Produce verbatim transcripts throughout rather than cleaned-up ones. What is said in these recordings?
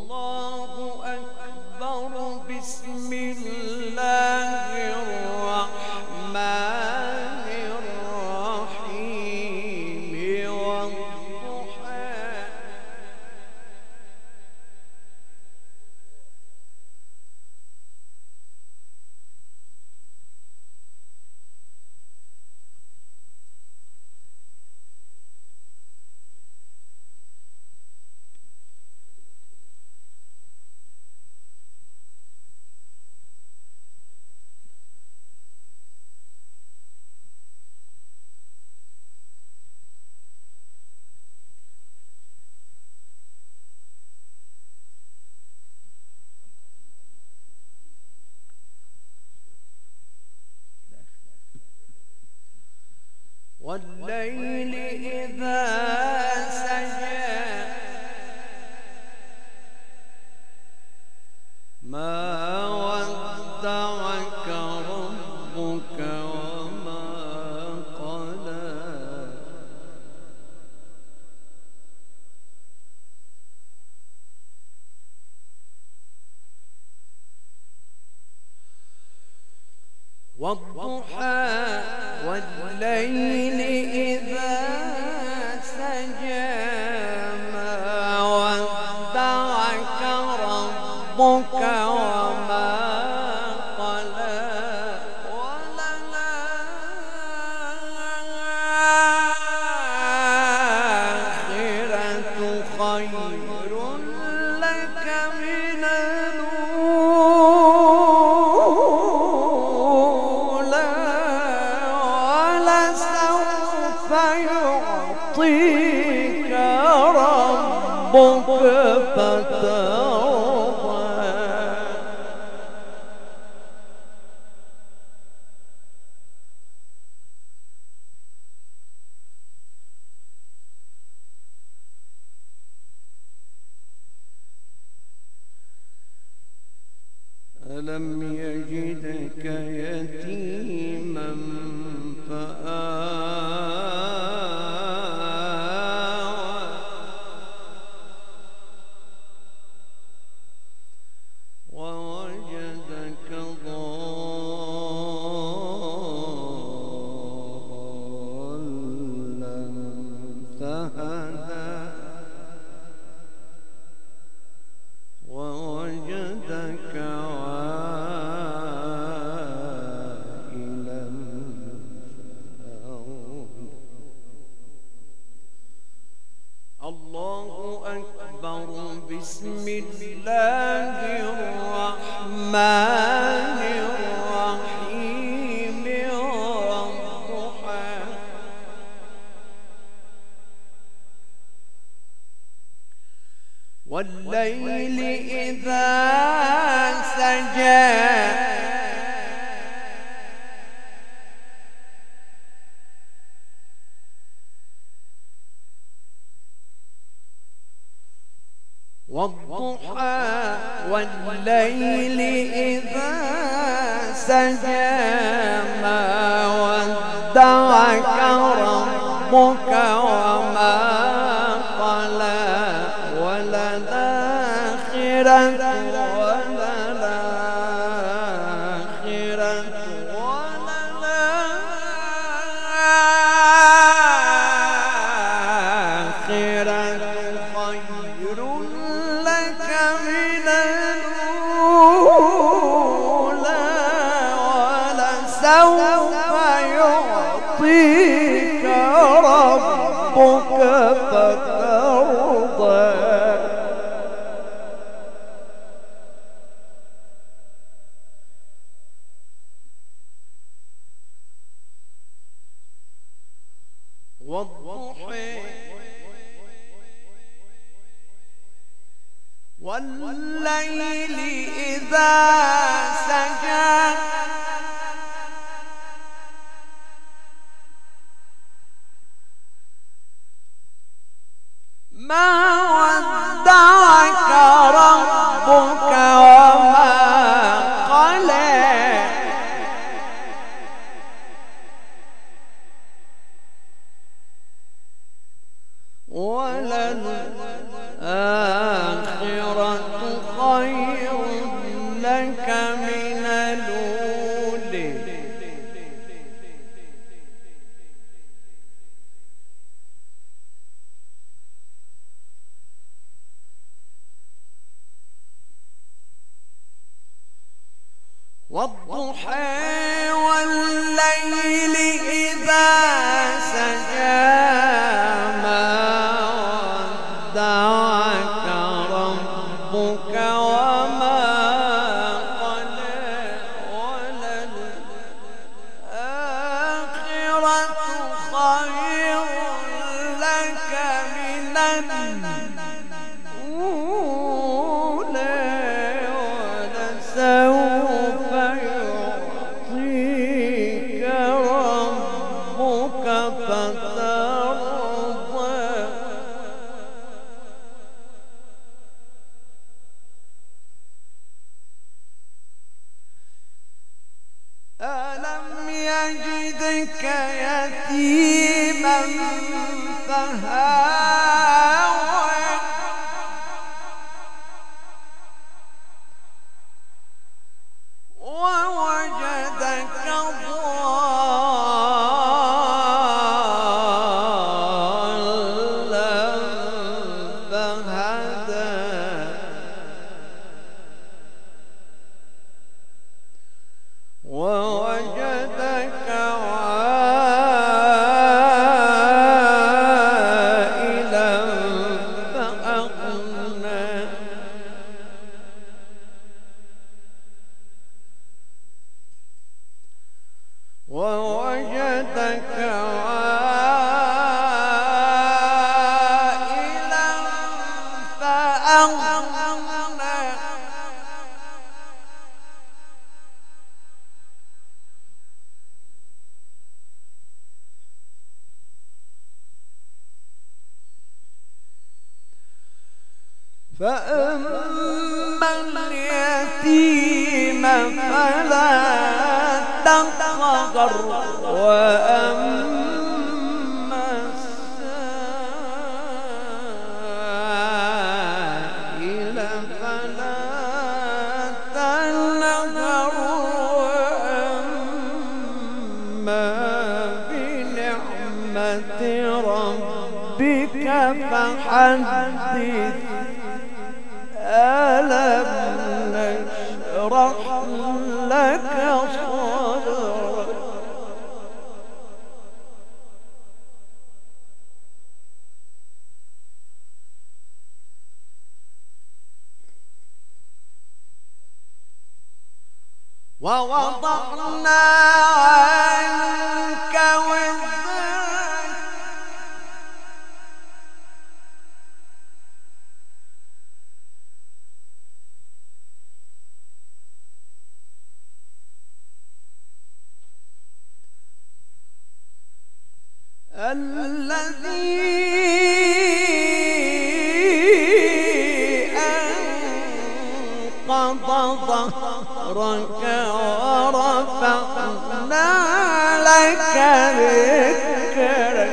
الله أكبر. بسم الله الرحمن الرحيم والضحى والليل إذا سجى ما ودعك ربك وما قلى والضحى والليل إذا سجى ما ودعك ربك وما قلى وللآخرة خير لك من يعطيك ربك فترضى. ألم يجدك يتيما فآوى ووجدك ضالا فهدى ووجدك عائلا فأغنى. الله أكبر. بسم الله الرحمن الرحيم والضحى والليل إذا سجى والضحى والليل إذا سجى ما ودعك ربك وما قلى وللآخرة وللآخرة وللآخرة خير لك من الأولى ولسوف يعطيك ربك فترضى. والضحى والليل إذا سجى ما ودعك ربك وما قلى وللآخرة والضحى والليل إذا سجى ما ودعك ربك وما قلى وللآخرة خير لك من الأولى ولسوف يعطيك ربك فترضى ألم يجدك يتيما فهاوى ووجدك ضالا فهدى ووجدك عائلا فأغنى ووجدك عائلا فأغنى فأما اليتيم فلا تقهر وأما السائل فلا تنهر وأما بنعمة ربك فحدث ألم نشرح لك صدرك ووضعنا عنك وزرك الذي أنقض ظهرك ورفعنا لك ذكرك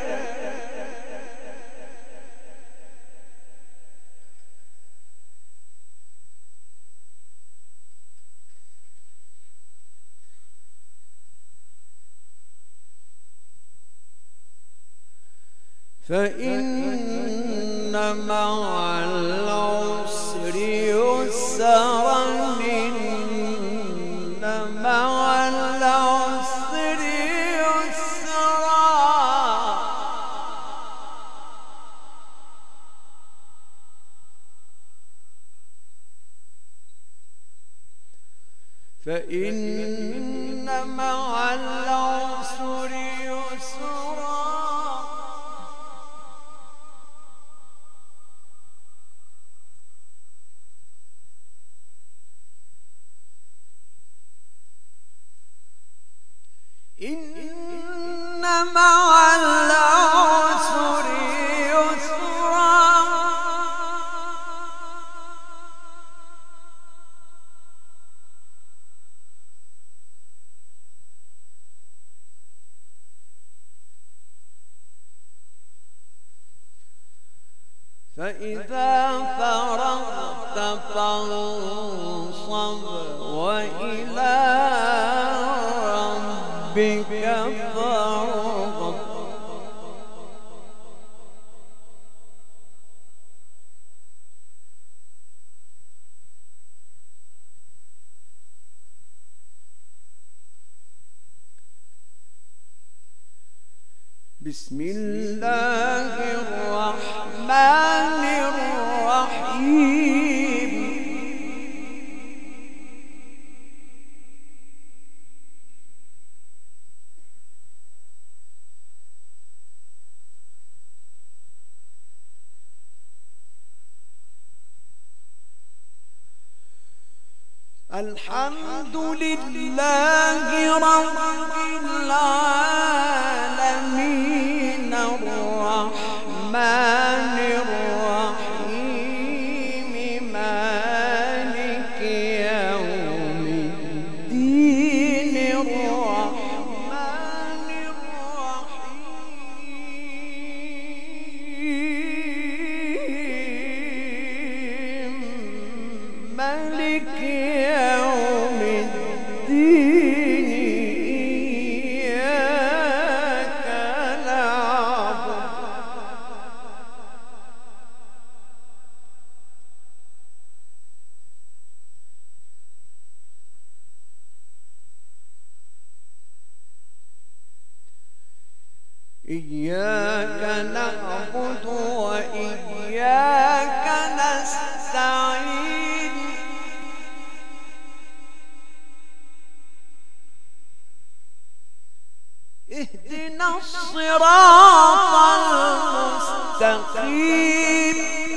فإن مع العسر يسرا إن مع العسر يسرا فإن مع العسر يسرا إن مع العسر يسرا فإذا فرغت فانصب وإلى ربك فارغب بسم الله الرحمن الرحيم. الحمد لله رب العالمين الرحمن الرحيم مالك يوم الدين الرحمن الرحيم مالك يوم الدين إياك نعبد إياك نعبد وإياك نستعين اهدنا الصراط المستقيم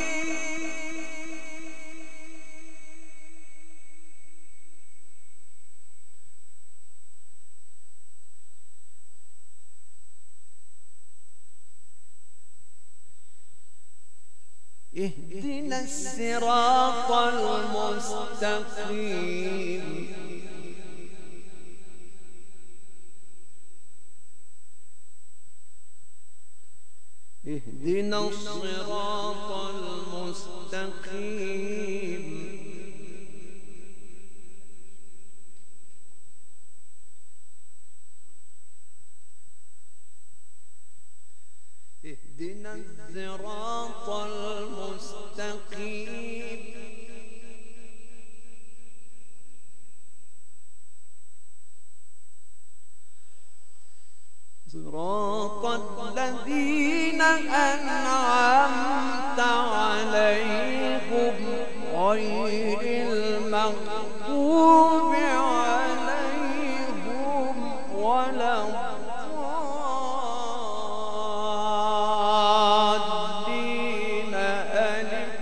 اهدنا الصراط المستقيم اهدنا الصراط المستقيم اهدنا الصراط المستقيم صراط الذين أنعمت عليهم غير المغضوب عليهم ولا الضالين. ألف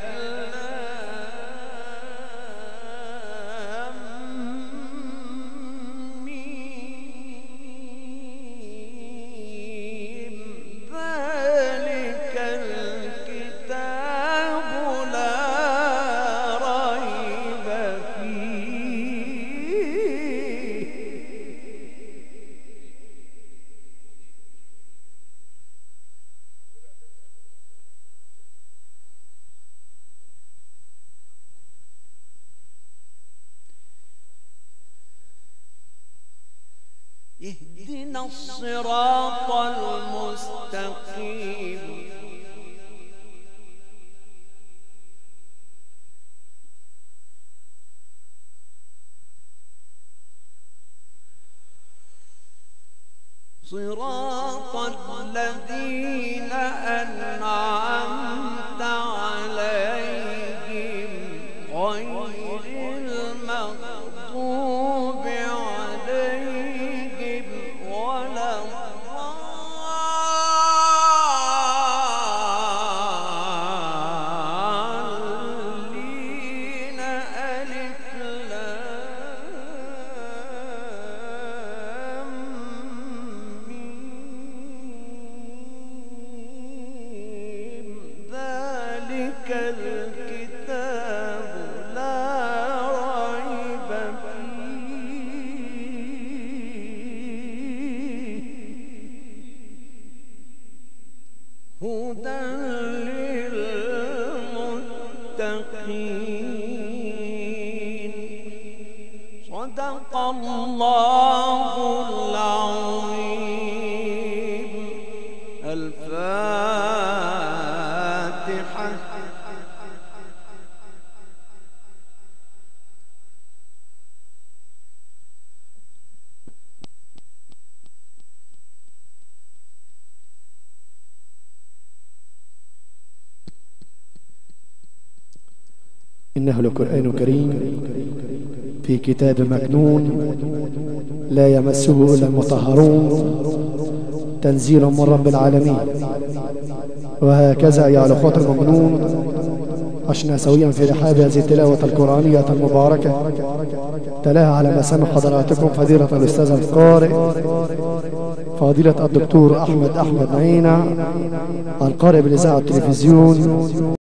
لام ميم ذلك الكتاب لا ريب فيه اهدنا الصراط المستقيم صراط الذين أنعمت عليهم غير المغضوب عليهم ولا الضالين. ألف لام ميم ذلك الكتاب لا ريب فيه هدى للمتقين. صدق الله العظيم. الفاتحة. إنه لقرآن كريم في كتاب مكنون لا يمسه إلا المطهرون تنزيل من رب العالمين. وهكذا يا الأخوة المؤمنون عشنا سويا في رحاب هذه التلاوة القرآنية المباركة، تلاها على مسامع حضراتكم فضيلة الأستاذ القارئ فضيلة الدكتور أحمد أحمد عينة القارئ بالإذاعة والتلفزيون.